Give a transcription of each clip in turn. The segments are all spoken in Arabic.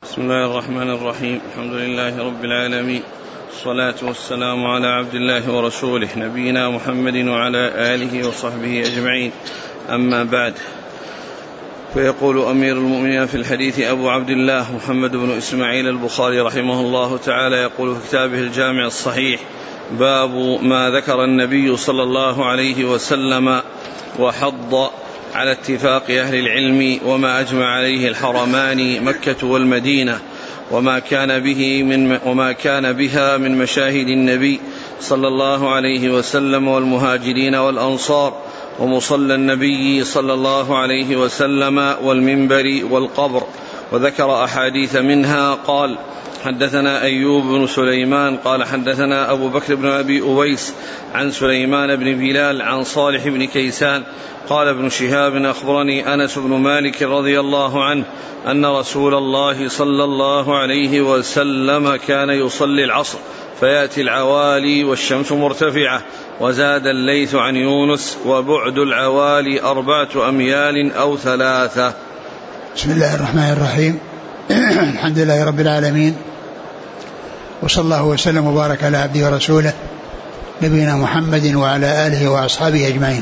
بسم الله الرحمن الرحيم. الحمد لله رب العالمين، الصلاة والسلام على عبد الله ورسوله نبينا محمد وعلى آله وصحبه أجمعين. أما بعد، فيقول أمير المؤمنين في الحديث أبو عبد الله محمد بن إسماعيل البخاري رحمه الله تعالى، يقول في كتابه الجامع الصحيح: باب ما ذكر النبي صلى الله عليه وسلم وحض على اتفاق أهل العلم وما أجمع عليه الحرمان مكة والمدينة، وما كان بها من مشاهد النبي صلى الله عليه وسلم والمهاجرين والأنصار، ومصلى النبي صلى الله عليه وسلم والمنبر والقبر. وذكر أحاديث منها. قال: حدثنا أيوب بن سليمان قال حدثنا أبو بكر بن أبي أويس عن سليمان بن بلال عن صالح بن كيسان قال: ابن شهاب أخبرني أنس بن مالك رضي الله عنه أن رسول الله صلى الله عليه وسلم كان يصلي العصر فيأتي العوالي والشمس مرتفعة. وزاد الليث عن يونس: وبعد العوالي 4 أميال أو 3. بسم الله الرحمن الرحيم. الحمد لله رب العالمين، وصلى الله وسلم وبارك على عبده ورسوله نبينا محمد وعلى آله وأصحابه أجمعين.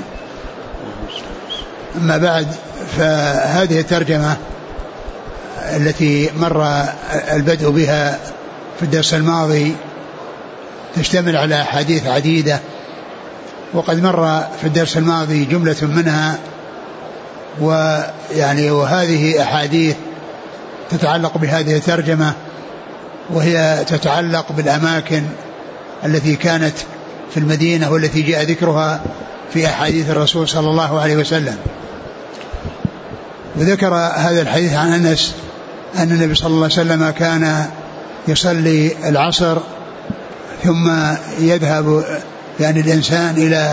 أما بعد، فهذه الترجمة التي مر البدء بها في الدرس الماضي تشتمل على أحاديث عديدة، وقد مر في الدرس الماضي جملة منها، وهذه أحاديث تتعلق بهذه الترجمة، وهي تتعلق بالأماكن التي كانت في المدينة والتي جاء ذكرها في أحاديث الرسول صلى الله عليه وسلم. وذكر هذا الحديث عن أنس أن النبي صلى الله عليه وسلم كان يصلي العصر ثم يذهب الإنسان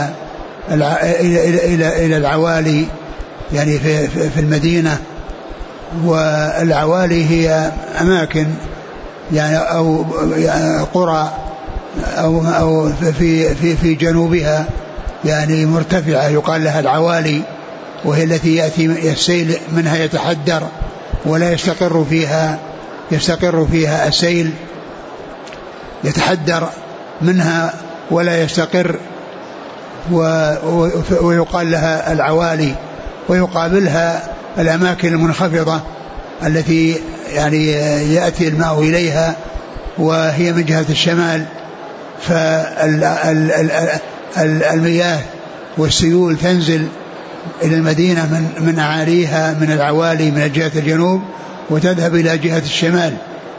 إلى العوالي في المدينة. والعوالي هي أماكن أو قرى أو في جنوبها مرتفعة يقال لها العوالي، وهي التي يأتي السيل منها يتحدر ولا يستقر فيها السيل، يتحدر منها ولا يستقر، ويقال لها العوالي. ويقابلها الأماكن المنخفضة التي يأتي الماء إليها، وهي من جهة الشمال، فالمياه والسيول تنزل إلى المدينة من أعاليها من العوالي من جهة الجنوب، وتذهب إلى جهة الشمال،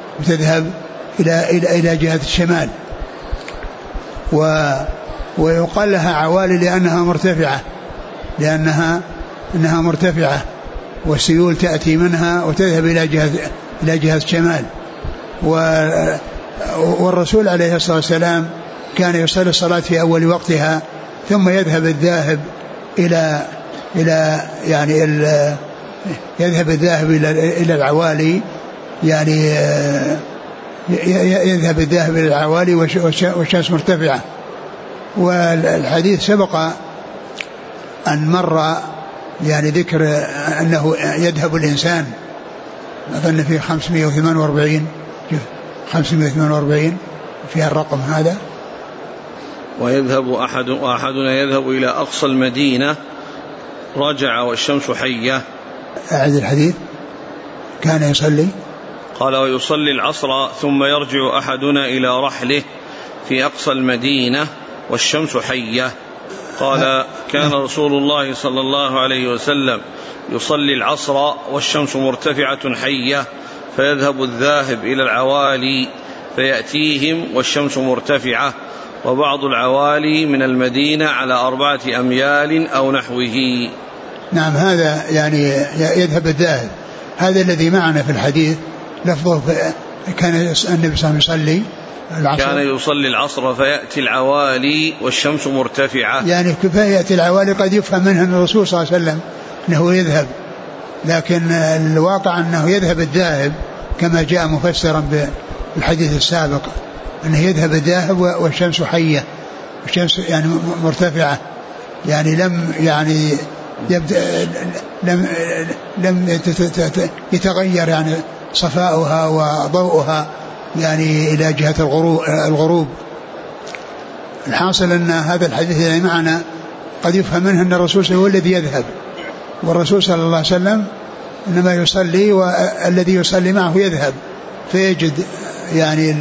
إلى جهة الشمال. ويقال لها عوالي لأنها مرتفعة، والسيول تأتي منها وتذهب إلى جهة الشمال. والرسول عليه الصلاة والسلام كان يصلي الصلاة في أول وقتها، ثم يذهب الذاهب إلى العوالي، يذهب الذاهب إلى العوالي والشمس مرتفعة. والحديث سبق أن مر ذكر أنه يذهب الإنسان، أظن في 548 فيها الرقم هذا. وأحدنا يذهب إلى أقصى المدينة رجع والشمس حية. أعد الحديث. كان يصلي، قال: ويصلي العصر ثم يرجع أحدنا إلى رحله في أقصى المدينة والشمس حية. قال: كان رسول الله صلى الله عليه وسلم يصلي العصر والشمس مرتفعة حية، فيذهب الذاهب إلى العوالي فيأتيهم والشمس مرتفعة، وبعض العوالي من المدينة على 4 أميال أو نحوه. نعم، هذا يذهب الذاهب. هذا الذي معنا في الحديث لفظه كان النبي صلى الله عليه وسلم يصلي العصر، كان يصلي العصر فيأتي العوالي والشمس مرتفعة. كفاية يأتي العوالي قد يفهم منها أن الرسول صلى الله عليه وسلم أنه يذهب، لكن الواقع أنه يذهب الذاهب كما جاء مفسرا بالحديث السابق، أنه يذهب الذاهب والشمس حية، والشمس مرتفعة، لم لم يتغير يعني صفاؤها وضوءها يعني إلى جهة الغروب. الحاصل أن هذا الحديث الذي معنا قد يفهم منه أن الرسول هو الذي يذهب، والرسول صلى الله عليه وسلم إنما يصلي والذي يصلي معه يذهب، فيجد يعني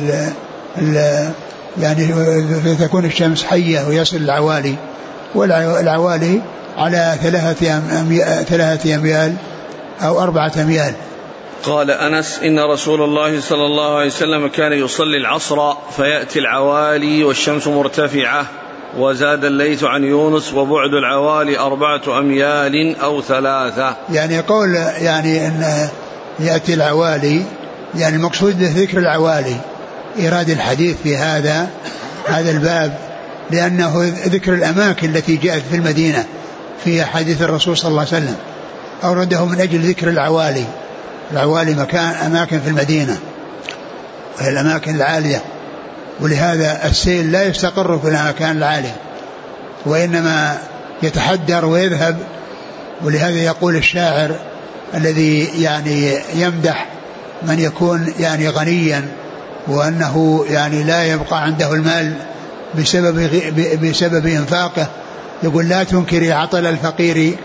يعني تكون الشمس حية ويصل العوالي، والعوالي على 3 أميال أو 4 أميال. قال أنس إن رسول الله صلى الله عليه وسلم كان يصلي العصر فيأتي العوالي والشمس مرتفعة. وزاد الليث عن يونس وبعد العوالي 4 أميال أو 3. يعني قول يعني أن يأتي العوالي، يعني المقصود ذكر العوالي، إيراد الحديث في هذا الباب لأنه ذكر الأماكن التي جاءت في المدينة في حديث الرسول صلى الله عليه وسلم، أورده من أجل ذكر العوالي. العوالي أماكن في المدينة وهي الأماكن العالية، ولهذا السيل لا يستقر في الأماكن العالية وإنما يتحدر ويذهب. ولهذا يقول الشاعر الذي يعني يمدح من يكون يعني غنيا وأنه يعني لا يبقى عنده المال بسبب إنفاقه، يقول لا تنكري عطل الفقير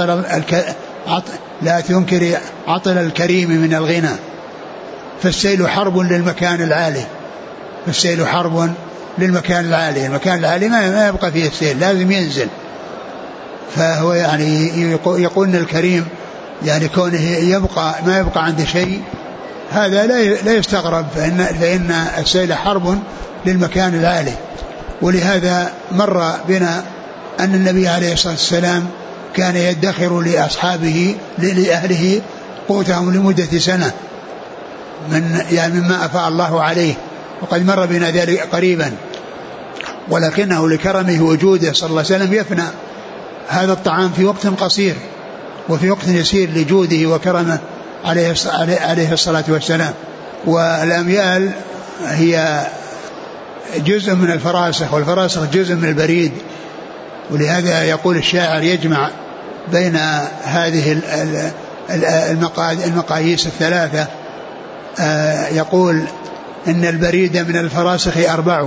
لا تنكري عطل الكريم من الغنى، فالسيل حرب للمكان العالي، فالسيل حرب للمكان العالي. المكان العالي ما يبقى فيه السيل، لازم ينزل. فهو يعني يقول إن الكريم يعني كونه يبقى ما يبقى عنده شيء، هذا لا يستغرب، فإن السيل حرب للمكان العالي. ولهذا مر بنا أن النبي عليه الصلاة والسلام كان يدخر لأصحابه لأهله قوتهم لمدة سنة يعني مما أفاء الله عليه، وقد مر بنا ذلك قريبا، ولكنه لكرمه وجوده صلى الله عليه وسلم يفنى هذا الطعام في وقت قصير وفي وقت يسير لجوده وكرمه عليه الصلاة والسلام. والأميال هي جزء من الفراسخ، والفراسخ جزء من البريد. ولهذا يقول الشاعر يجمع بين هذه المقاييس الثلاثة، يقول إن البريد من الفراسخ 4،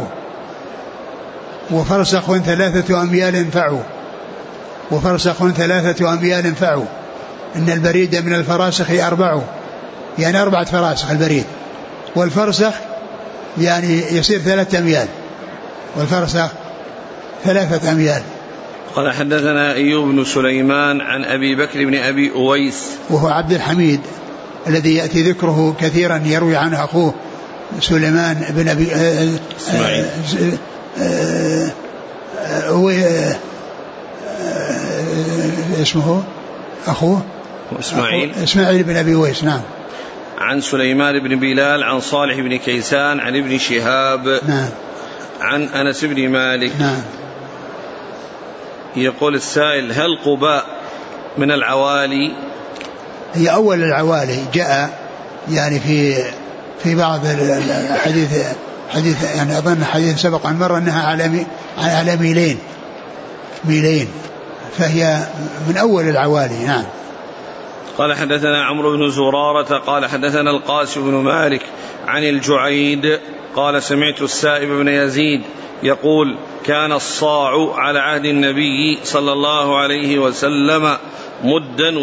وفرسخ 3 أميال فعوا، وفرسخ 3 أميال فعوا. إن البريد من الفراسخ 4، يعني 4 فراسخ البريد، والفرسخ يعني يصير 3 أميال، والفرسخ 3 أميال. قال حدثنا أيوب بن سليمان عن أبي بكر بن أبي أويس وهو عبد الحميد الذي يأتي ذكره كثيرا، يروي عنه أخوه سليمان بن أبي إسماعيل اسمه أخوه إسماعيل بن أبي أويس. نعم. عن سليمان بن بلال عن صالح بن كيسان عن ابن شهاب. نعم. عن أنس بن مالك. نعم. يقول السائل: هل قباء من العوالي؟ هي أول العوالي، جاء يعني في بعض الحديث يعني أظن حديث سبق عن مرة أنها على ميلين، فهي من أول العوالي. نعم. قال حدثنا عمرو بن زرارة قال حدثنا القاسم بن مالك عن الجعيد قال سمعت السائب بن يزيد يقول: كان الصاع على عهد النبي صلى الله عليه وسلم مدا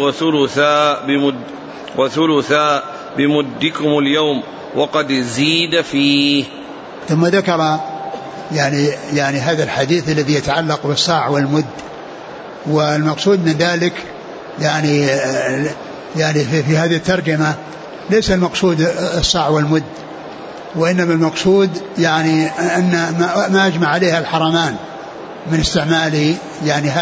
وثلثا بمدكم اليوم وقد زيد فيه. ثم ذكر يعني هذا الحديث الذي يتعلق بالصاع والمد، والمقصود من ذلك يعني في هذه الترجمة ليس المقصود الصاع والمد، وإنما المقصود يعني أن ما أجمع عليها الحرمان من استعمال يعني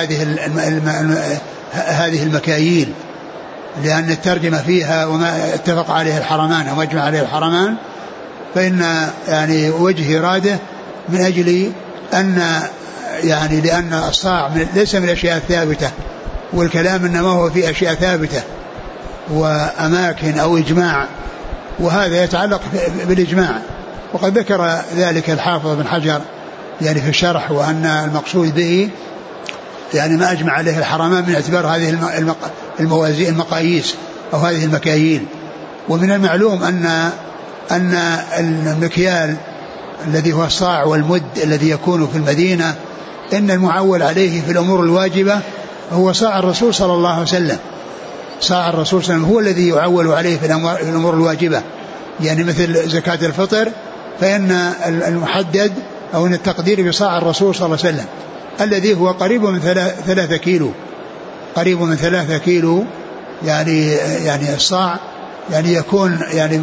هذه المكاييل، لأن الترجمة فيها وما اتفق عليه الحرمان وما أجمع عليه الحرمان، فإن يعني وجه إراده من أجل أن يعني لأن الصاع ليس من الأشياء الثابتة، والكلام إنما هو في أشياء ثابتة وأماكن أو إجماع، وهذا يتعلق بالإجماع. وقد ذكر ذلك الحافظ بن حجر يعني في الشرح، وأن المقصود به يعني ما أجمع عليه الحرمان من اعتبار هذه المقاييس أو هذه المكاييل. ومن المعلوم أن المكيال الذي هو الصاع والمد الذي يكون في المدينة إن المعول عليه في الأمور الواجبة هو صاع الرسول صلى الله عليه وسلم. صاع الرسول صلى الله عليه وسلم هو الذي يعول عليه في الأمور الواجبة، يعني مثل زكاة الفطر فإن المحدد أو أن التقدير بصاع الرسول صلى الله عليه وسلم الذي هو قريب من 3 كيلو، قريب من 3 كيلو. يعني الصاع يعني يكون يعني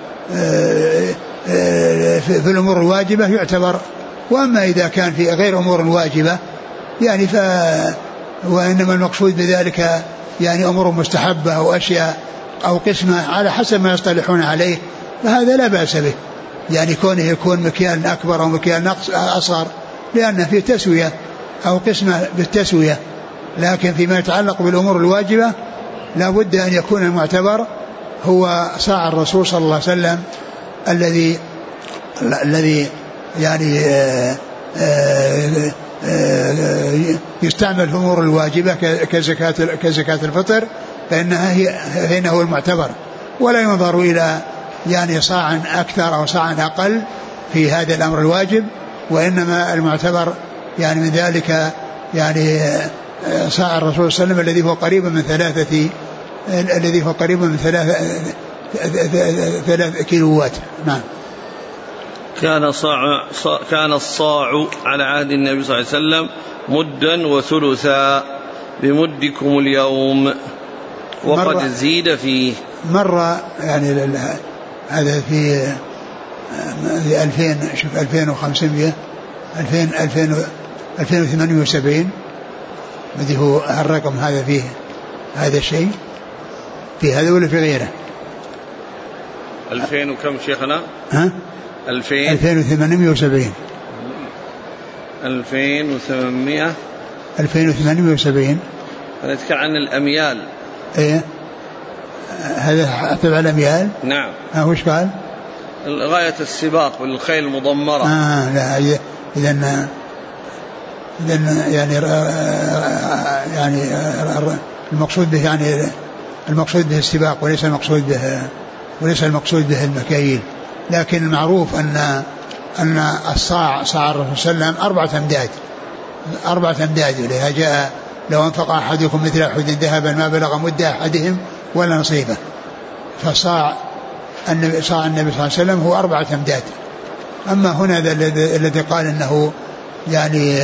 في الأمور الواجبة يعتبر. وأما إذا كان في غير أمور واجبة يعني وإنما المقصود بذلك يعني أمور مستحبة أو أشياء أو قسمة على حسب ما يصطلحون عليه، فهذا لا بأس به، يعني كونه يكون مكيال أكبر أو مكيال أصغر لأن فيه تسوية أو قسمة بالتسوية. لكن فيما يتعلق بالأمور الواجبة لا بد أن يكون المعتبر هو صاع الرسول صلى الله عليه وسلم الذي يعني يستعمل في الأمور الواجبة كزكاة الفطر، فإنه هو المعتبر، ولا ينظر إلى يعني صاع أكثر أو صاع أقل في هذا الأمر الواجب، وإنما المعتبر يعني من ذلك يعني صاع الرسول صلى الله عليه وسلم الذي هو قريب من 3 كيلوات. نعم. كان الصاع على عهد النبي صلى الله عليه وسلم مدا وثلثا بمدكم اليوم، وقد زيد فيه. مرة يعني هذا في 2000 شوف 2500 2870 الذي هو الرقم هذا فيه هذا الشيء في هذا ولا في غيره؟ 2000 وكم شيخنا؟ 2870 2870 نتكلم عن الأميال. ايه هذا تبع الأميال. نعم. وش قال؟ غاية السباق بالخيل المضمرة. لا إذن يعني المقصود به يعني المقصود به السباق وليس المقصود به المكاييل. لكن المعروف أن الصاع صاع الرسول صلى الله عليه وسلم 4 أمداد، ولهذا جاء لو أنفق أحدكم مثل أحد ذهبا ما بلغ مد أحدهم ولا نصيبه. فصاع النبي صلى الله عليه وسلم هو 4 أمداد. أما هنا الذي قال أنه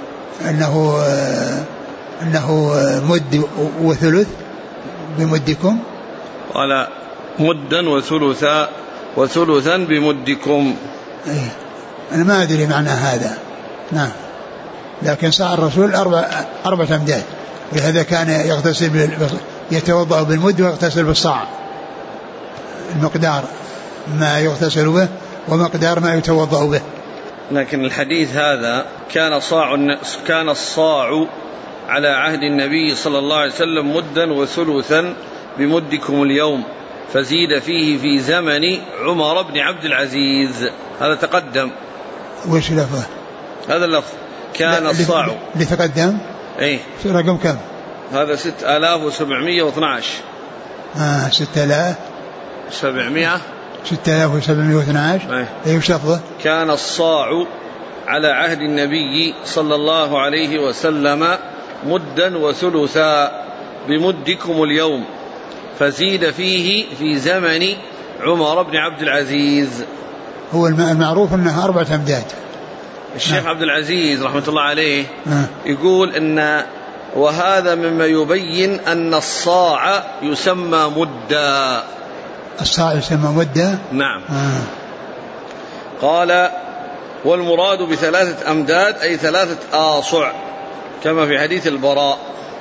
مد وثلث بمدكم، قال مدا وثلثا بمدكم. إيه أنا ما أدري معنى هذا. نعم. لكن صاع الرسول 4 أمداد، ولهذا كان يغتسل يتوضأ بالمد ويغتسل بالصاع، المقدار ما يغتسل به ومقدار ما يتوضأ به. لكن الحديث هذا كان الصاع على عهد النبي صلى الله عليه وسلم مدا وثلثا بمدكم اليوم، فزيد فيه في زمن عمر بن عبد العزيز. هذا تقدم. وش لفظه؟ هذا اللفظ كان الصاع اللي تقدم. ايه رقم كم؟ هذا 6712. 6712. ايه وش لفظه؟ كان الصاع على عهد النبي صلى الله عليه وسلم مدا وثلثا بمدكم اليوم، فزيد فيه في زمن عمر بن عبد العزيز. هو المعروف أنها 4 أمداد. الشيخ عبد العزيز رحمة الله عليه يقول إن وهذا مما يبين أن الصاع يسمى مدا. الصاع يسمى مدا. نعم. قال والمراد ب3 أمداد أي 3 آصع كما في حديث البراء.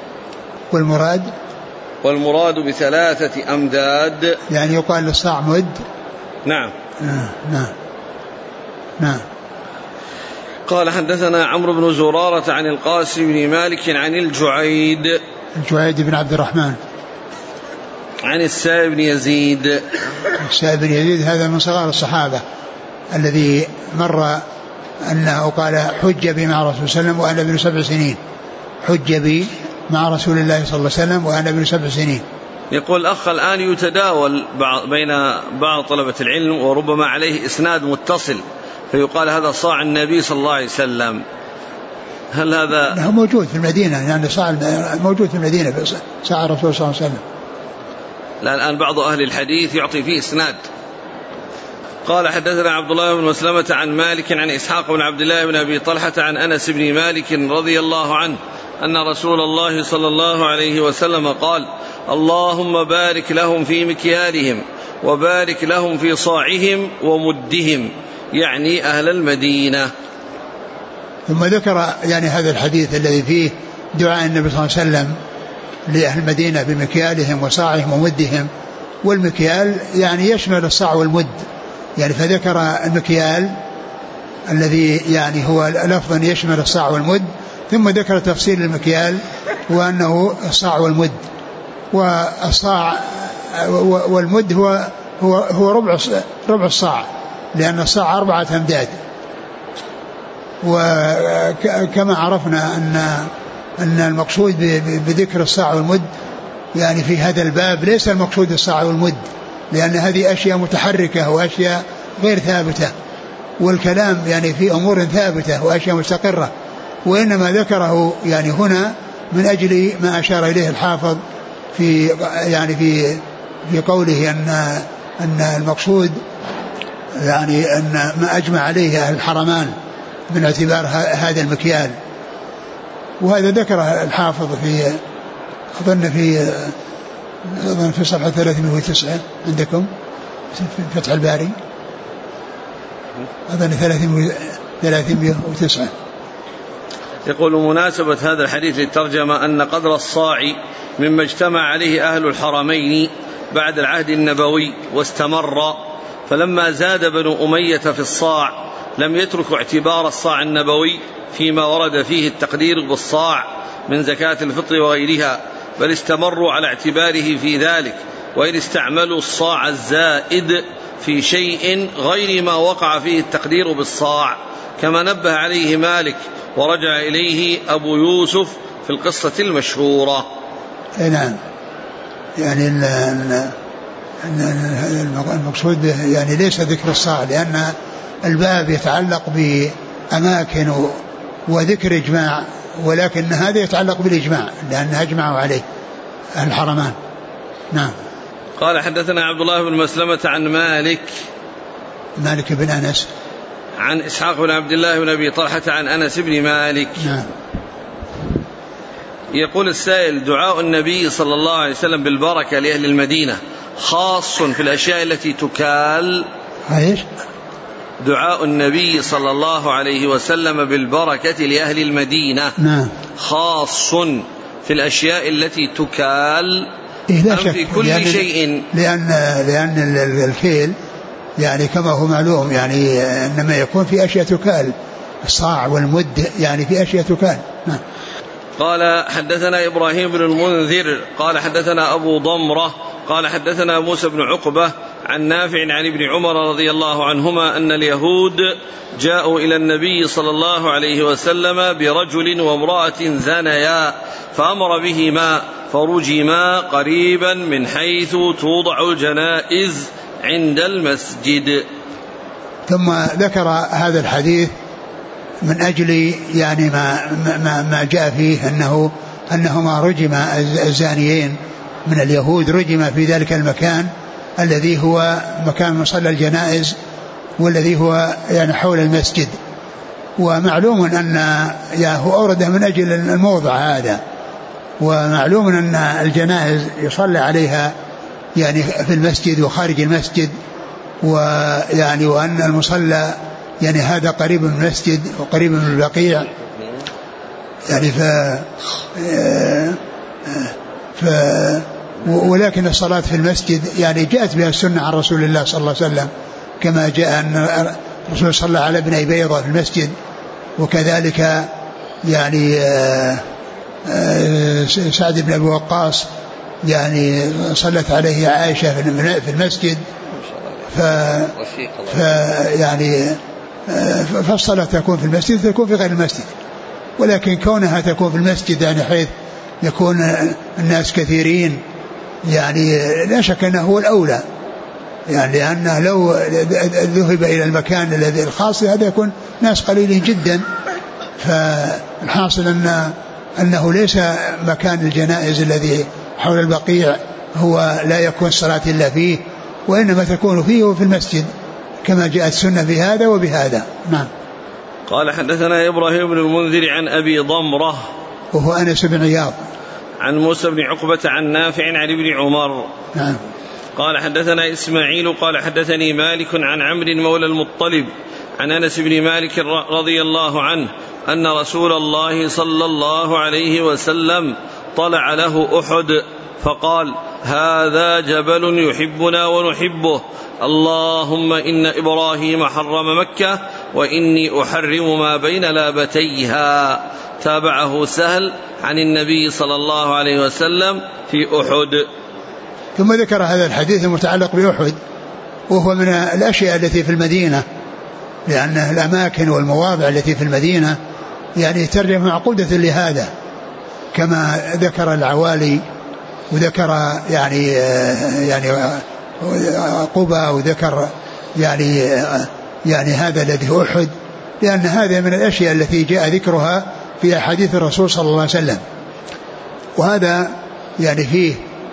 والمراد ب3 أمداد يعني يقال للصاع مد. نعم. نعم. قال حدثنا عمرو بن زرارة عن القاسم بن مالك عن الجعيد بن عبد الرحمن عن السائب بن يزيد. السائب بن يزيد هذا من صغار الصحابة الذي مر أنه قال حج بي مع رسول الله صلى الله عليه وسلم وأنا ابن 7 سنين. حج بي مع رسول الله صلى الله عليه وسلم وأنا ابن 7 سنين. يقول الأخ الآن يتداول بين بعض طلبة العلم وربما عليه إسناد متصل فيقال هذا صاع النبي صلى الله عليه وسلم، هل هذا موجود في المدينة؟ يعني صاع موجود في المدينة صاع الرسول صلى الله عليه وسلم. لا الآن بعض أهل الحديث يعطي فيه إسناد. قال حدثنا عبد الله بن مسلمة عن مالك عن إسحاق بن عبد الله بن أبي طلحة عن أنس بن مالك رضي الله عنه أن رسول الله صلى الله عليه وسلم قال اللهم بارك لهم في مكيالهم وبارك لهم في صاعهم ومدهم، يعني أهل المدينة. ثم ذكر يعني هذا الحديث الذي فيه دعاء النبي صلى الله عليه وسلم لأهل المدينة بمكيالهم وصاعهم ومدهم، والمكيال يعني يشمل الصاع والمد، يعني فذكر المكيال الذي يعني هو لفظا يشمل الصاع والمد، ثم ذكر تفصيل المكيال وأنه الصاع والمد، والصاع والمد هو ربع الصاع، لأن الصاع 4 أمداد. وكما عرفنا أن المقصود بذكر الصاع والمد يعني في هذا الباب ليس المقصود الصاع والمد، لأن هذه أشياء متحركة وأشياء غير ثابتة، والكلام يعني في أمور ثابتة وأشياء مستقرة، وإنما ذكره يعني هنا من أجل ما أشار إليه الحافظ في يعني في قوله أن المقصود يعني أن ما أجمع عليه أهل الحرمان من اعتبار هذا المكيال. وهذا ذكر الحافظ في أظن في صفحة 309 عندكم في فتح الباري، أظن 309. يقول مناسبة هذا الحديث للترجمة أن قدر الصاع مما اجتمع عليه أهل الحرمين بعد العهد النبوي واستمر، فلما زاد بنو أمية في الصاع لم يتركوا اعتبار الصاع النبوي فيما ورد فيه التقدير بالصاع من زكاة الفطر وغيرها، بل استمروا على اعتباره في ذلك، وإن استعملوا الصاع الزائد في شيء غير ما وقع فيه التقدير بالصاع، كما نبه عليه مالك ورجع إليه أبو يوسف في القصة المشهورة. نعم، يعني المقصود يعني ليس ذكر الصاع، لأن الباب يتعلق بأماكن وذكر إجماع، ولكن هذا يتعلق بالإجماع لأن أجمعوا عليه أهل الحرمان. نعم. قال حدثنا عبد الله بن مسلمة عن مالك بن أنس عن إسحاق بن عبد الله بن أبي طلحة عن أنس بن مالك. نعم. يقول السائل دعاء النبي صلى الله عليه وسلم بالبركة لأهل المدينة خاص في الأشياء التي تكال. ايش؟ دعاء النبي صلى الله عليه وسلم بالبركة لأهل المدينة نعم خاص في الأشياء التي تكال أم في كل شيء؟ لأن الكيل يعني كما هو معلوم يعني إنما يكون في أشياء تكال، الصاع والمد يعني في أشياء تكال. نعم. قال حدثنا إبراهيم بن المنذر قال حدثنا أبو ضمرة قال حدثنا موسى بن عقبة عن نافع عن ابن عمر رضي الله عنهما أن اليهود جاءوا إلى النبي صلى الله عليه وسلم برجل وامرأة زنيا فأمر بهما فرجما قريبا من حيث توضع الجنائز عند المسجد. ثم ذكر هذا الحديث من أجل يعني ما جاء فيه أنهما رجما الزانيين من اليهود رجما في ذلك المكان الذي هو مكان مصلى الجنائز والذي هو يعني حول المسجد. ومعلوم أن هو أورد من أجل الموضع هذا، ومعلوم أن الجنائز يصلى عليها يعني في المسجد وخارج المسجد، ويعني وأن المصلى يعني هذا قريب من المسجد وقريب من البقيع يعني ولكن الصلاة في المسجد يعني جاءت بها السنة عن رسول الله صلى الله عليه وسلم، كما جاء أن الرسول صلى على ابن بيضة في المسجد، وكذلك يعني سعد بن أبي وقاص يعني صلت عليه عائشة في المسجد، يعني فالصلاة تكون في المسجد تكون في غير المسجد. ولكن كونها تكون في المسجد يعني حيث يكون الناس كثيرين يعني لا شك أنه هو الأولى، يعني لأنه لو ذهب إلى المكان الذي الخاص هذا يكون ناس قليلين جدا. فالحاصل أنه ليس مكان الجنائز الذي حول البقيع هو لا يكون الصلاة إلا فيه، وإنما تكون فيه وفي المسجد كما جاءت السنة بهذا وبهذا. نعم. قال حدثنا إبراهيم بن المنذر عن أبي ضمرة وهو أنس بن عياض عن موسى بن عقبة عن نافع عن ابن عمر. نعم. قال حدثنا إسماعيل قال حدثني مالك عن عمرو مولى المطلب عن أنس بن مالك رضي الله عنه أن رسول الله صلى الله عليه وسلم طلع له أحد فقال هذا جبل يحبنا ونحبه، اللهم إن إبراهيم حرم مكة وإني أحرم ما بين لابتيها. تابعه سهل عن النبي صلى الله عليه وسلم في أحد. ثم ذكر هذا الحديث المتعلق بأحد، وهو من الأشياء التي في المدينة، لأن الأماكن والمواضع التي في المدينة يعني ترجم معقودة لهذا، كما ذكر العوالي وذكر يعني قبى وذكر يعني هذا الذي هو أحد، لأن هذا من الأشياء التي جاء ذكرها في أحاديث الرسول صلى الله عليه وسلم. وهذا يعني فيه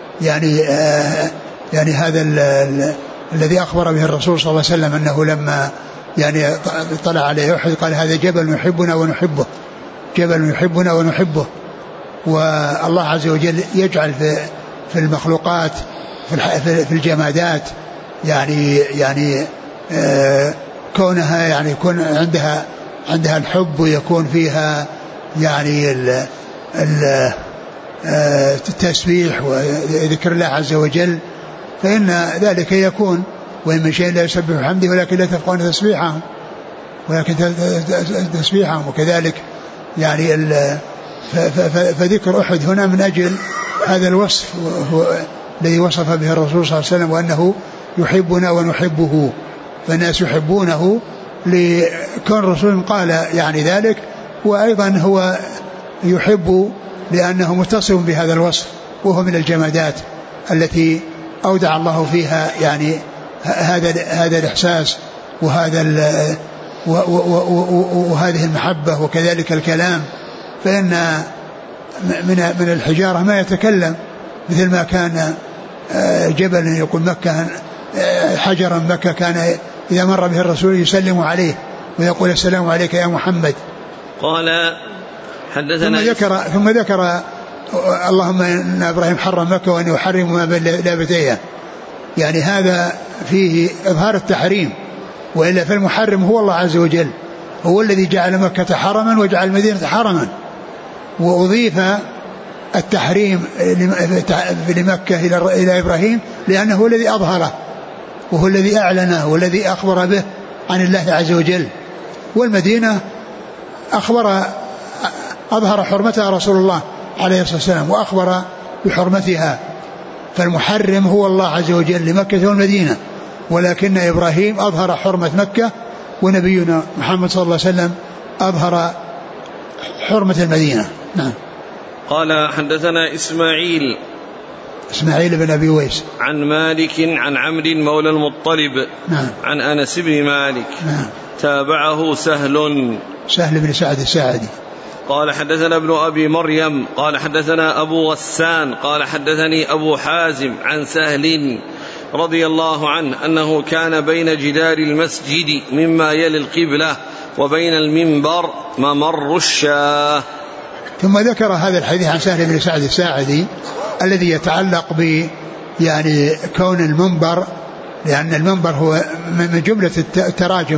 يعني هذا الذي أخبر به الرسول صلى الله عليه وسلم أنه لما يعني طلع عليه أحد قال هذا جبل يحبنا ونحبه، جبل يحبنا ونحبه. والله عز وجل يجعل في المخلوقات في الجمادات يعني كونها يعني يكون عندها الحب ويكون فيها يعني التسبيح وذكر الله عز وجل، فإن ذلك يكون. وإن من شيء لا يسبح بحمده ولكن لا تفقهون تسبيحهم وكذلك يعني فذكر أحد هنا من أجل هذا الوصف الذي وصف به الرسول صلى الله عليه وسلم، وأنه يحبنا ونحبه، فالناس يحبونه لكون الرسول قال يعني ذلك، وأيضا هو يحب لأنه متصف بهذا الوصف، وهو من الجمادات التي أودع الله فيها يعني هذا الإحساس وهذه المحبة وكذلك الكلام. فإن من الحجارة ما يتكلم، مثل ما كان جبل يقول مكة حجرا مكة كان إذا مر به الرسول يسلم عليه ويقول السلام عليك يا محمد. قال حدثنا ثم ذكر اللهم إن إبراهيم حرم مكة وأن يحرم ما بين لابتيها، يعني هذا فيه إظهار التحريم، وإلا فالمحرم هو الله عز وجل، هو الذي جعل مكة حرما وجعل المدينة حرما، وأضيف التحريم لمكة إلى إبراهيم لأنه هو الذي أظهره وهو الذي أعلنه والذي أخبر به عن الله عز وجل. والمدينة أظهر حرمتها رسول الله عليه الصلاة والسلام وأخبر بحرمتها، فالمحرم هو الله عز وجل لمكة والمدينة، ولكن إبراهيم أظهر حرمة مكة، ونبينا محمد صلى الله عليه وسلم أظهر حرمة المدينة. نعم. قال حدثنا إسماعيل بن أبي ويس عن مالك عن عمرو مولى المطلب. نعم. عن أنس بن مالك. نعم. تابعه سهل بن سعد الساعدي. قال حدثنا ابن أبي مريم قال حدثنا أبو غسان قال حدثني أبو حازم عن سهل رضي الله عنه أنه كان بين جدار المسجد مما يلي القبلة وبين المنبر ممر الشاه. ثم ذكر هذا الحديث عن سهل بن سعد الساعدي الذي يتعلق ب يعني كون المنبر، لأن المنبر هو من جملة التراجم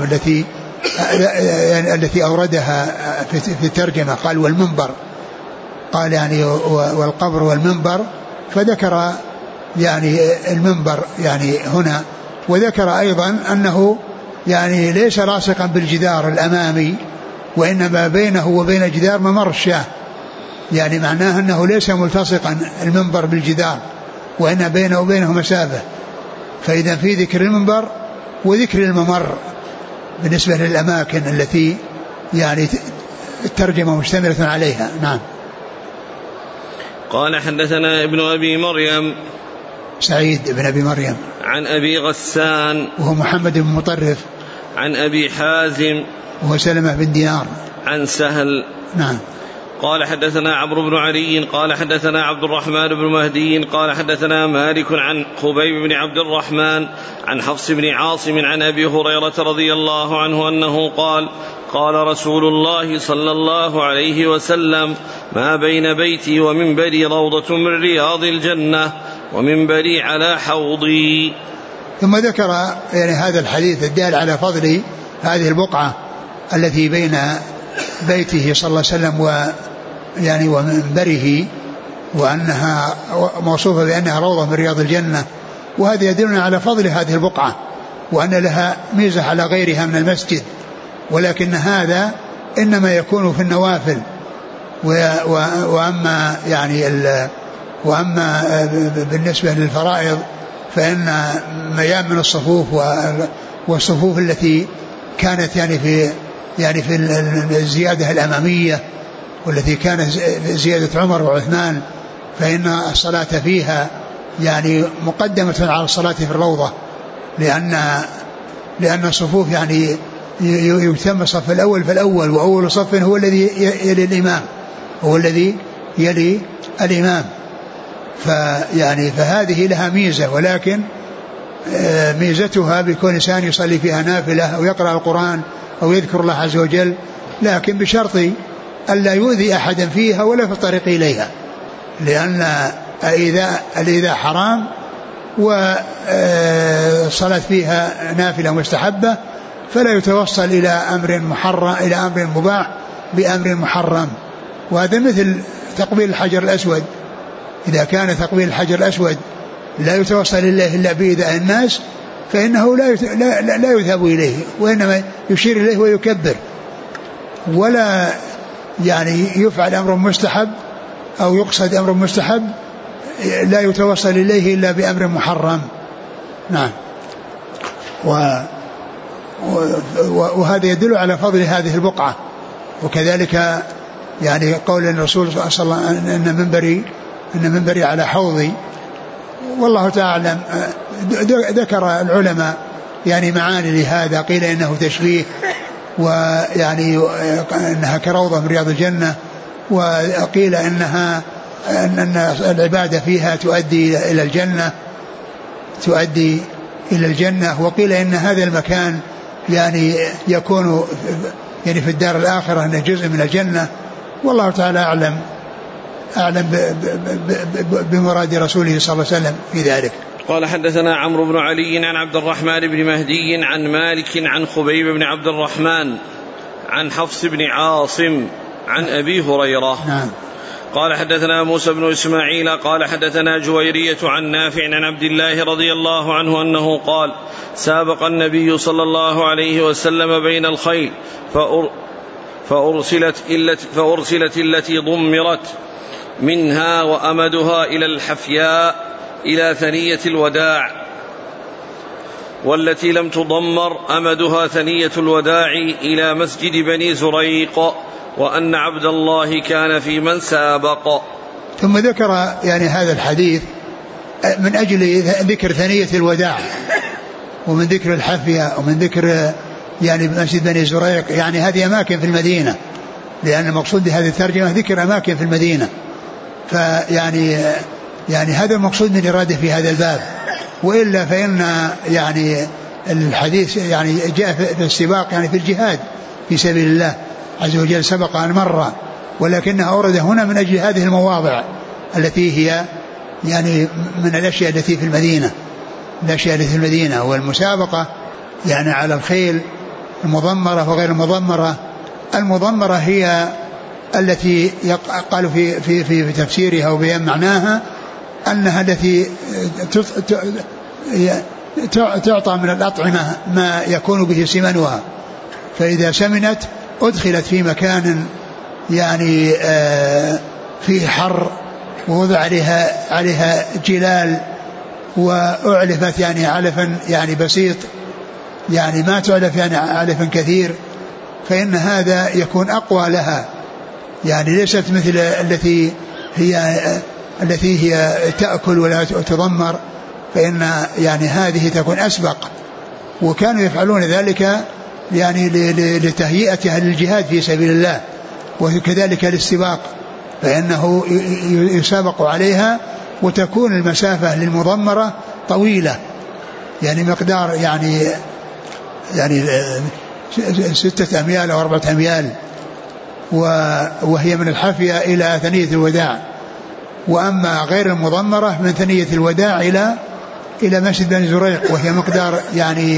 التي أوردها في الترجمة، قال والمنبر، قال يعني والقبر والمنبر، فذكر يعني المنبر يعني هنا، وذكر أيضا أنه يعني ليس لاصقا بالجدار الأمامي، وإنما بينه وبين الجدار ممر الشاه، يعني معناه أنه ليس ملتصقا المنبر بالجدار، وإن بينه وبينه مسافة. فإذا في ذكر المنبر وذكر الممر بالنسبة للأماكن التي يعني الترجمة مشتملة عليها. نعم. قال حدثنا ابن أبي مريم سعيد بن أبي مريم عن أبي غسان وهو محمد بن مطرف عن أبي حازم وهو سلمة بن دينار عن سهل. نعم. قال حدثنا عمرو بن علي قال حدثنا عبد الرحمن بن مهدي قال حدثنا مالك عن خبيب بن عبد الرحمن عن حفص بن عاصم عن أبي هريرة رضي الله عنه أنه قال قال رسول الله صلى الله عليه وسلم ما بين بيتي ومنبري روضة من رياض الجنة ومنبري على حوضي. ثم ذكر يعني هذا الحديث الدال على فضل هذه البقعة التي بين بيته صلى الله عليه وسلم ومنبره، وأنها موصوفة بأنها روضة من رياض الجنة، وهذا يدلنا على فضل هذه البقعة وأن لها ميزة على غيرها من المسجد، ولكن هذا إنما يكون في النوافل، وأما بالنسبة للفرائض فإن ميام من الصفوف والصفوف التي كانت يعني في الزيادة الأمامية والتي كانت زيادة عمر وعثمان، فإن الصلاة فيها يعني مقدمة على الصلاة في الروضة، لأن الصفوف يعني يتم الصف الأول فالأول، وأول صف هو الذي يلي الإمام، هو الذي يلي الإمام. فهذه لها ميزة، ولكن ميزتها بكون إنسان يصلي فيها نافلة أو يقرأ القرآن أو يذكر الله عز وجل، لكن بشرط ألا يؤذي أحدا فيها ولا في الطريق إليها، لأن إذا حرام وصلاة فيها نافلة مستحبة فلا يتوصل إلى أمر محرم، إلى أمر مباح بأمر محرم. وهذا مثل تقبيل الحجر الأسود، إذا كان تقبيل الحجر الأسود لا يتوصل إليه إلا بإيذاء الناس فإنه لا يذهب إليه، وإنما يشير إليه ويكبر، ولا يعني يفعل أمر مستحب أو يقصد أمر مستحب لا يتوصل إليه إلا بأمر محرم. نعم. وهذا يدل على فضل هذه البقعة. وكذلك يعني قول الرسول صلى الله عليه وسلم إن منبري على حوضي، والله تعالى أعلم. ذكر العلماء يعني معاني لهذا، قيل إنه تشبيه، ويعني أنها كروضة من رياض الجنة، وقيل أن العبادة فيها تؤدي إلى الجنة، وقيل إن هذا المكان يعني يكون يعني في الدار الآخرة أنه جزء من الجنة، والله تعالى أعلم بمراد رسوله صلى الله عليه وسلم في ذلك. قال حدثنا عمرو بن علي عن عبد الرحمن بن مهدي عن مالك عن خبيب بن عبد الرحمن عن حفص بن عاصم عن أبي هريرة. نعم. قال حدثنا موسى بن إسماعيل قال حدثنا جويرية عن نافع عن عبد الله رضي الله عنه أنه قال سابق النبي صلى الله عليه وسلم بين الخيل فأرسلت التي ضمرت منها وأمدها إلى الحفياء إلى ثنية الوداع، والتي لم تضمر أمدها ثنية الوداع إلى مسجد بني زريق، وأن عبد الله كان في من سابق. ثم ذكر يعني هذا الحديث من أجل ذكر ثنية الوداع، ومن ذكر الحفية، ومن ذكر يعني مسجد بني زريق، يعني هذه أماكن في المدينة، لأن المقصود بهذه الترجمة ذكر أماكن في المدينة، فيعني هذا المقصود من إرادة في هذا الباب. وإلا فإن يعني الحديث يعني جاء في السباق يعني في الجهاد في سبيل الله عز وجل سبق أن مر، ولكنها أورد هنا من أجل هذه المواضع التي هي يعني من الأشياء التي في المدينة، الأشياء التي في المدينة. والمسابقة يعني على الخيل المضمرة وغير المضمرة. المضمرة هي التي قالوا في تفسيرها وبيان معناها أنها التي تعطى من الأطعمة ما يكون به سمنها، فإذا سمنت أدخلت في مكان يعني فيه حر، ووضع عليها جلال، وأعلفت يعني علفا يعني بسيط، يعني ما تعلف يعني علفا كثير، فإن هذا يكون أقوى لها يعني ليست مثل التي هي تأكل ولا تضمر، فإن يعني هذه تكون أسبق، وكانوا يفعلون ذلك يعني لتهيئتها للجهاد في سبيل الله، وكذلك للسباق، فإنه يسابق عليها وتكون المسافة للمضمرة طويلة، يعني مقدار يعني 6 أميال أو 4 أميال، وهي من الحافية إلى ثنية الوداع. وأما غير المضمرة من ثنية الوداع إلى مسجد بني زريق، وهي مقدار يعني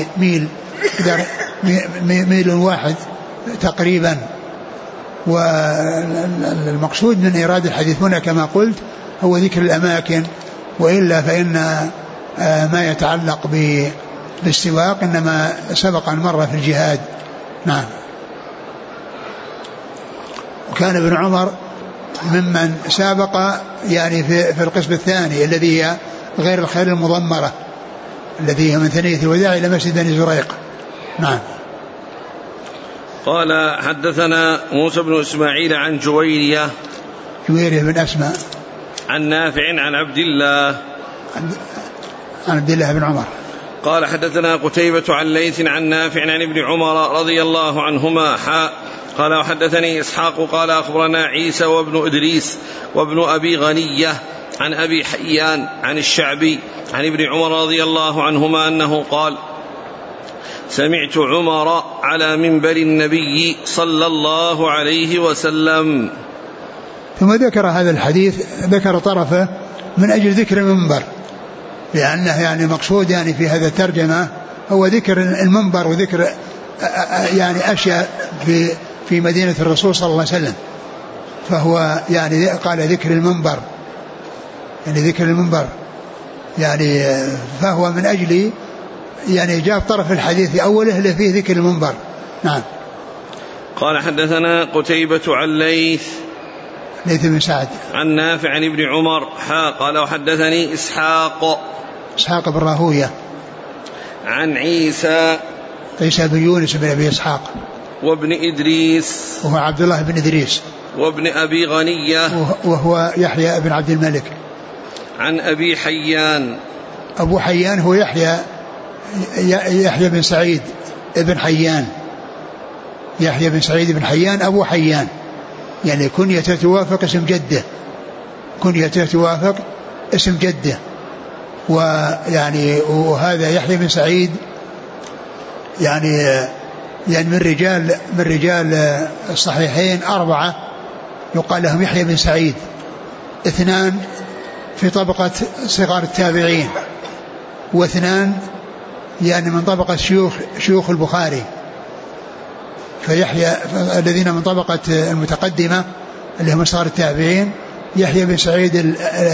ميل واحد تقريبا. والمقصود من إيراد الحديث هنا كما قلت هو ذكر الأماكن، وإلا فإن ما يتعلق بالسواق إنما سبق عن مرة في الجهاد. نعم. وكان ابن عمر ممن سابق يعني في القسم الثاني الذي هي غير الخيل المضمرة، الذي هي من ثنية الوداع إلى مسجد بني زريق. نعم. قال حدثنا موسى بن إسماعيل عن جويرية بن أسماء عن نافع عن عبد الله بن عمر قال حدثنا قتيبة عن ليث عن نافع عن ابن عمر رضي الله عنهما قال وحدثني إسحاق قال أخبرنا عيسى وابن إدريس وابن أبي غنية عن أبي حيان عن الشعبي عن ابن عمر رضي الله عنهما أنه قال سمعت عمر على منبر النبي صلى الله عليه وسلم. ثم ذكر هذا الحديث، ذكر طرفه من أجل ذكر المنبر، لأنه يعني مقصود يعني في هذا الترجمة هو ذكر المنبر وذكر يعني أشياء في مدينة الرسول صلى الله عليه وسلم، فهو يعني قال ذكر المنبر، يعني ذكر المنبر يعني فهو من أجل يعني جاء طرف الحديث في أوله اللي فيه ذكر المنبر. نعم. قال حدثنا قتيبة عن ليث بن سعد عن نافع عن ابن عمر قال وحدثني إسحاق بن راهوية عن عيسى بن يونس بن أبي إسحاق وابن إدريس وهو عبد الله بن إدريس وابن أبي غنية وهو يحيى بن عبد الملك عن أبي حيان. أبو حيان هو يحيى بن سعيد بن حيان، يحيى بن سعيد بن حيان أبو حيان، يعني كنيته توافق اسم جده، كنيته توافق اسم جده. وهذا يحيى بن سعيد يعني من رجال الصحيحين 4 يقال لهم يحيى بن سعيد، 2 في طبقة صغار التابعين، و2 يعني من طبقة شيوخ البخاري. فيحيى الذين من طبقة المتقدمة اللي هم صغار التابعين يحيى بن سعيد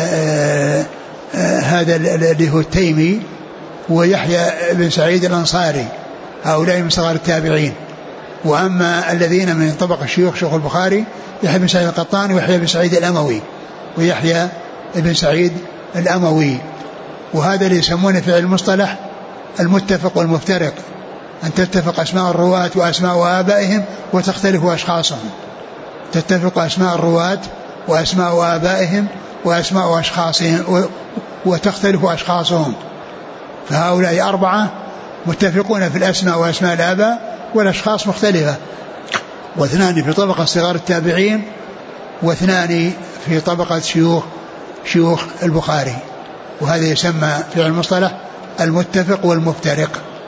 هذا اللي هو التيمي، ويحيى بن سعيد الأنصاري، هؤلاء من صغار التابعين. وأما الذين من طبقة شيوخ البخاري يحيى بن سعيد القطاني ويحيى بن سعيد الأموي ويحيى بن سعيد الأموي. وهذا اللي يسمونه في المصطلح المتفق والمفترق، أن تتفق أسماء الرواة وأسماء آبائهم وتختلف أشخاصهم، تتفق أسماء الرواة وأسماء آبائهم وأسماء أشخاصهم وتختلف أشخاصهم. فهؤلاء 4 متفقون في الأسماء وأسماء الآباء والأشخاص مختلفة، و2 في طبقة صغار التابعين، و2 في طبقة شيوخ البخاري. وهذا يسمى في المصطلح المتفق والمفترق.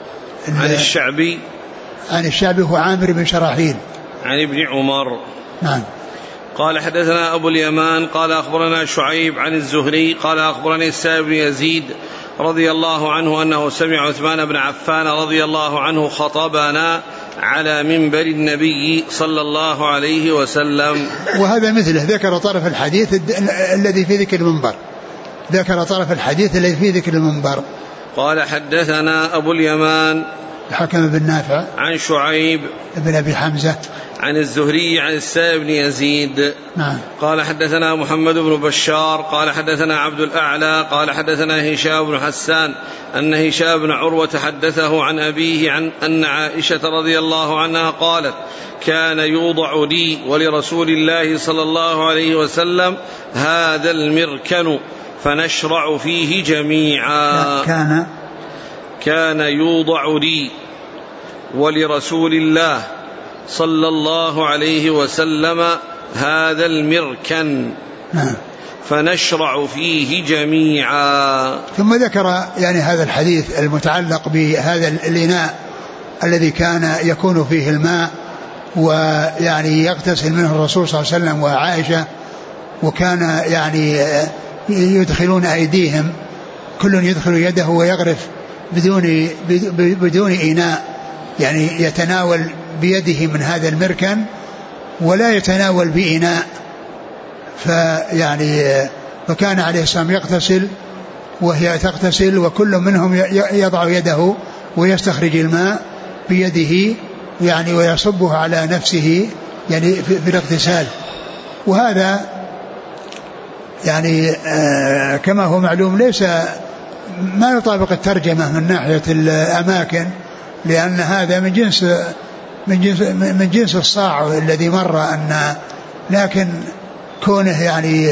عن الشعبي هو عامر بن شراحيل عن ابن عمر. نعم. قال حدثنا أبو اليمان قال أخبرنا شعيب عن الزهري قال أخبرني السائب بن يزيد رضي الله عنه أنه سمع عثمان بن عفان رضي الله عنه خطبنا على منبر النبي صلى الله عليه وسلم. وهذا مثله، ذكر طرف الحديث الذي في ذكر المنبر، ذكر طرف الحديث الذي في ذكر المنبر. قال حدثنا أبو اليمان الحكم بن نافع عن شعيب بن أبي حمزة عن الزهري عن السائب بن يزيد. نعم. قال حدثنا محمد بن بشار قال حدثنا عبد الأعلى قال حدثنا هشام بن حسان أن هشام بن عروة حدثه عن أبيه عن أن عائشة رضي الله عنها قالت كان يوضع لي ولرسول الله صلى الله عليه وسلم هذا المركن فنشرع فيه جميعا. كان يوضع لي ولرسول الله صلى الله عليه وسلم هذا المركن فنشرع فيه جميعا. ثم ذكر يعني هذا الحديث المتعلق بهذا الإناء الذي كان يكون فيه الماء ويعني يغتسل منه الرسول صلى الله عليه وسلم وعائشة، وكان يعني يدخلون أيديهم، كل يدخل يده ويغرف بدون إناء، يعني يتناول بيده من هذا المركن ولا يتناول بإناء. فكان عليه السلام يغتسل وهي تغتسل، وكل منهم يضع يده ويستخرج الماء بيده يعني ويصبه على نفسه يعني في الاغتسال. وهذا يعني كما هو معلوم ليس ما يطابق الترجمة من ناحية الأماكن، لأن هذا من جنس الصاع الذي مر، لكن كونه يعني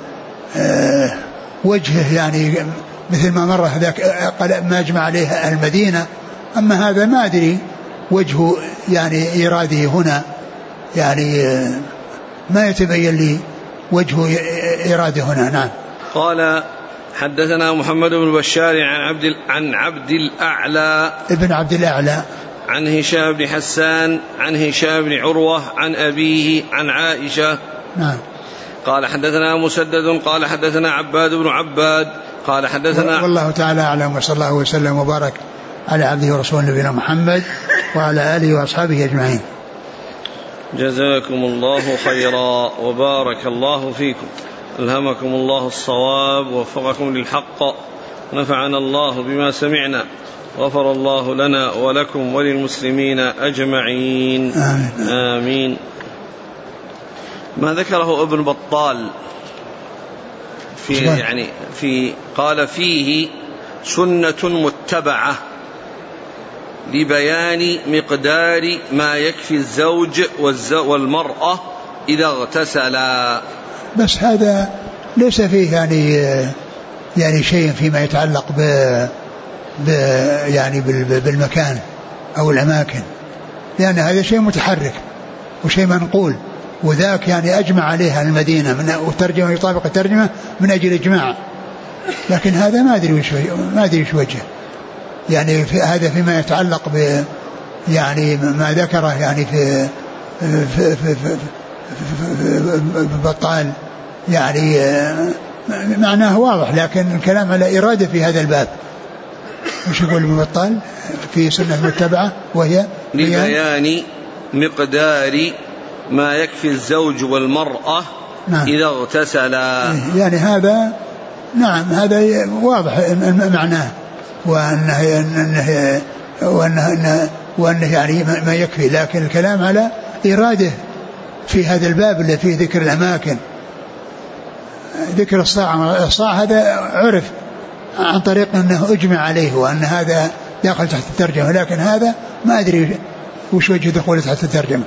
وجهه يعني مثل ما مر هذاك ما أجمع عليه المدينة. أما هذا ما أدري وجه يعني إيراده هنا، يعني ما يتبين لي وجه إيراده هنا. نعم. قال حدثنا محمد بن بشار عن عبد الأعلى ابن عبد الأعلى عن هشام بن حسان عن هشام بن عروة عن أبيه عن عائشة. نعم. قال حدثنا مسدد قال حدثنا عباد بن عباد قال حدثنا والله تعالى أعلم، وصلى الله وسلم وبارك على عبده ورسوله نبينا محمد وعلى آله وأصحابه أجمعين. جزاكم الله خيرا وبارك الله فيكم، ألهمكم الله الصواب ووفقكم للحق، نفعنا الله بما سمعنا، غفر الله لنا ولكم وللمسلمين أجمعين. آمين. آمين. ما ذكره ابن بطال قال فيه سنة متبعة لبيان مقدار ما يكفي الزوج والمرأة إذا اغتسلا. بس هذا ليس فيه يعني شيء فيما يتعلق يعني بالمكان أو الأماكن، لأن هذا شيء متحرك وشيء منقول، وذاك يعني أجمع عليها المدينة والترجمة يطابق الترجمة من أجل إجماع، لكن هذا ما أدري وش وجهه. يعني هذا فيما يتعلق يعني ما ذكره يعني في بطال، يعني معناه واضح، لكن الكلام على إرادة في هذا الباب. وش يقول ابن بطال في سنة متبعة وهي لبيان مقدار ما يكفي الزوج والمرأة. نعم. إذا اغتسلا. يعني هذا نعم هذا واضح معناه، وأنه يعني ما يكفي، لكن الكلام على إرادة في هذا الباب اللي فيه ذكر الأماكن. ذكر الصاع هذا عرف عن طريق أنه أجمع عليه وأن هذا داخل تحت الترجمة، لكن هذا ما أدري وش وجه دخوله تحت الترجمة.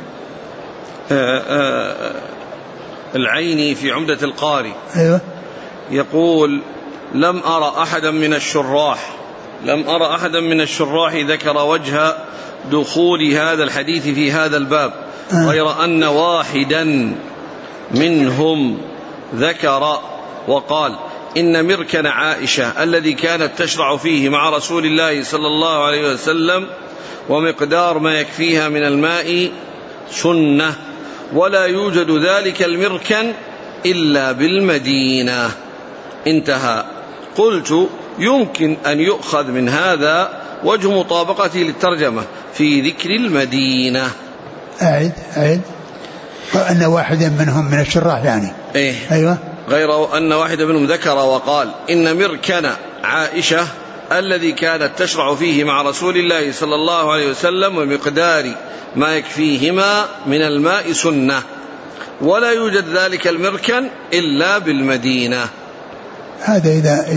العيني في عمدة القاري أيوة. يقول لم أرى أحدا من الشراح ذكر وجه دخول هذا الحديث في هذا الباب، غير أن واحدا منهم ذكر وقال إن مركن عائشة الذي كانت تشرع فيه مع رسول الله صلى الله عليه وسلم ومقدار ما يكفيها من الماء سنة، ولا يوجد ذلك المركن إلا بالمدينة. انتهى. قلت يمكن أن يؤخذ من هذا وجه مطابقته للترجمة في ذكر المدينة. أعد أن واحدا منهم من الشراح يعني. إيه؟ أيوة. غير أن واحدا منهم ذكر وقال إن مركن عائشة الذي كانت تشرع فيه مع رسول الله صلى الله عليه وسلم ومقدار ما يكفيهما من الماء سنة، ولا يوجد ذلك المركن إلا بالمدينة. هذا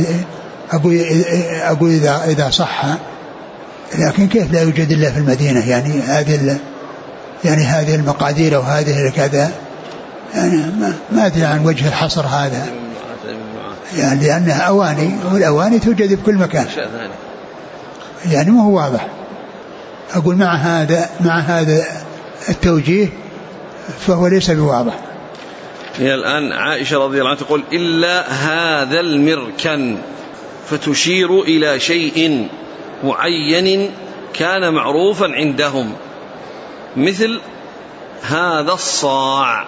أقول إذا صح، لكن كيف لا يوجد إلا في المدينة؟ يعني هذه المقادير وهذه كذا، يعني ما أدري عن وجه الحصر هذا، يعني لأنها أواني، والأواني توجد في كل مكان، يعني ما هو واضح. أقول مع هذا التوجيه فهو ليس بواضح. هي الآن عائشة رضي الله عنها تقول إلا هذا المركن، فتشير إلى شيء معين كان معروفا عندهم، مثل هذا الصاع.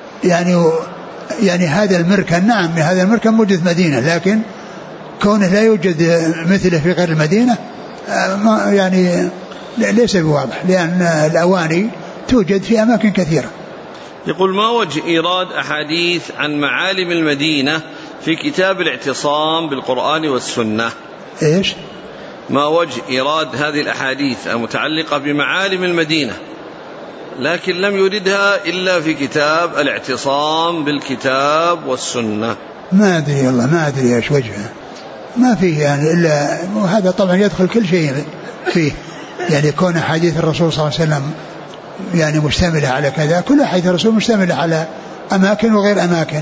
يعني هذا المركن، نعم هذا المركن موجود في المدينة، لكن كونه لا يوجد مثله في غير المدينة يعني ليس بواضح، لأن الأواني توجد في أماكن كثيرة. يقول ما وجه إيراد أحاديث عن معالم المدينة في كتاب الاعتصام بالقرآن والسنة؟ إيش؟ ما وجه إيراد هذه الأحاديث المتعلقة بمعالم المدينة لكن لم يردها إلا في كتاب الاعتصام بالكتاب والسنة؟ ما أدري والله، ما أدري إيش وجهه، ما فيه يعني إلا، وهذا طبعا يدخل كل شيء فيه، يعني كون أحاديث الرسول صلى الله عليه وسلم يعني مشتملة على كذا، كل أحاديث الرسول مشتملة على أماكن وغير أماكن،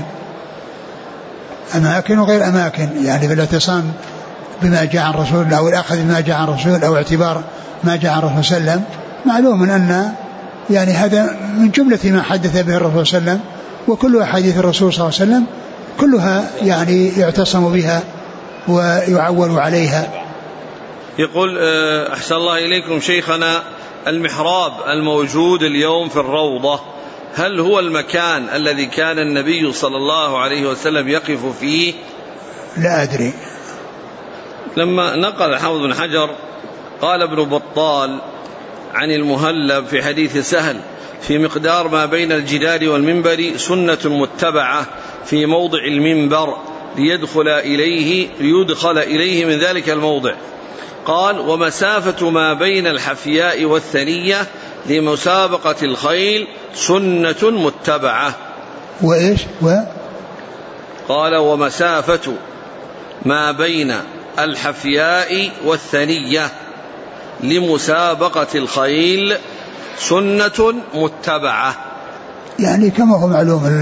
يعني بالاعتصام بما جاء عن الرسول أو الأخذ بما جاء عن الرسول أو اعتبار ما جاء عن الرسول صلى الله عليه وسلم، معلوم أن يعني هذا من جملة ما حدث به الرسول صلى الله عليه وسلم، وكل أحاديث الرسول صلى الله عليه وسلم كلها يعني يعتصم بها ويعول عليها. يقول أحسن الله إليكم شيخنا، المحراب الموجود اليوم في الروضة هل هو المكان الذي كان النبي صلى الله عليه وسلم يقف فيه؟ لا أدري. لما نقل حافظ بن حجر قال ابن بطال عن المهلب في حديث سهل في مقدار ما بين الجدار والمنبر سنة متبعة في موضع المنبر ليدخل إليه من ذلك الموضع، قال قال ومسافة ما بين الحفياء والثنية لمسابقة الخيل سنة متبعة. وإيش؟ قال ومسافة ما بين الحفياء والثنية لمسابقة الخيل سنة متبعة. يعني كما هو معلوم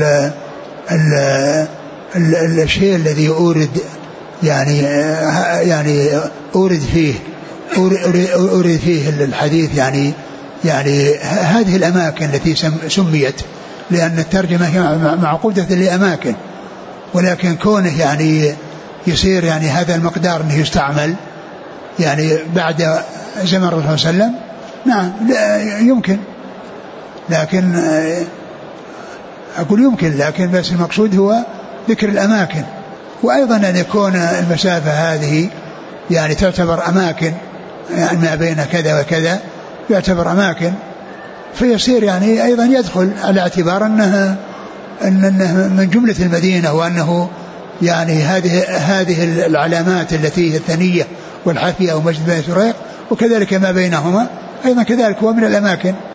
الشيء الذي أورد يعني أورد فيه الحديث، يعني هذه الأماكن التي سميت، لأن الترجمة هي معقودة لأماكن، ولكن كونه يعني يصير يعني هذا المقدار أنه يستعمل يعني بعد زمن الرسول صلى الله عليه وسلم، نعم يمكن، لكن أقول يمكن، لكن بس المقصود هو ذكر الأماكن، وأيضا أن يكون المسافة هذه يعني تعتبر أماكن، يعني ما بين كذا وكذا يعتبر أماكن، فيصير يعني أيضا يدخل على اعتبار أنه من جملة المدينة، وأنه يعني هذه العلامات التي هي الثنية والحافية ومسجد بني سريق وكذلك ما بينهما أيضا كذلك هو من الأماكن